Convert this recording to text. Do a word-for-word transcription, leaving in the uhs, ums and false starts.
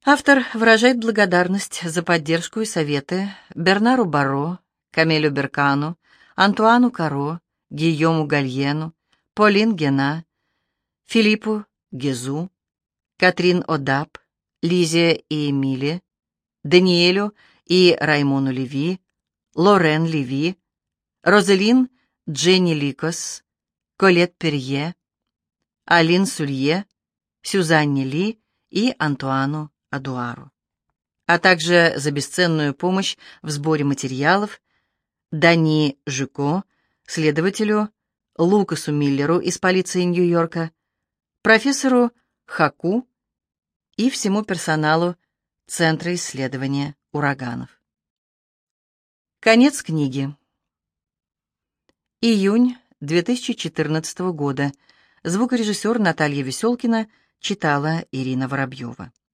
Автор выражает благодарность за поддержку и советы Бернару Барро, Камелю Беркану, Антуану Каро, Гийому Гальену, Полин Гена, Филиппу Гезу, Катрин Одап, Лизе и Эмиле, Даниэлю и Раймону Леви, Лорен Леви, Розалин Дженни Ликос, Колет Перье, Алин Сулье, Сюзанне Ли и Антуану Адуару, а также за бесценную помощь в сборе материалов Дани Жико, следователю Лукасу Миллеру из полиции Нью-Йорка, профессору Хаку и всему персоналу Центра исследования ураганов. Конец книги. Июнь две тысячи четырнадцатого года. Звукорежиссер Наталья Веселкина читала Ирина Воробьева.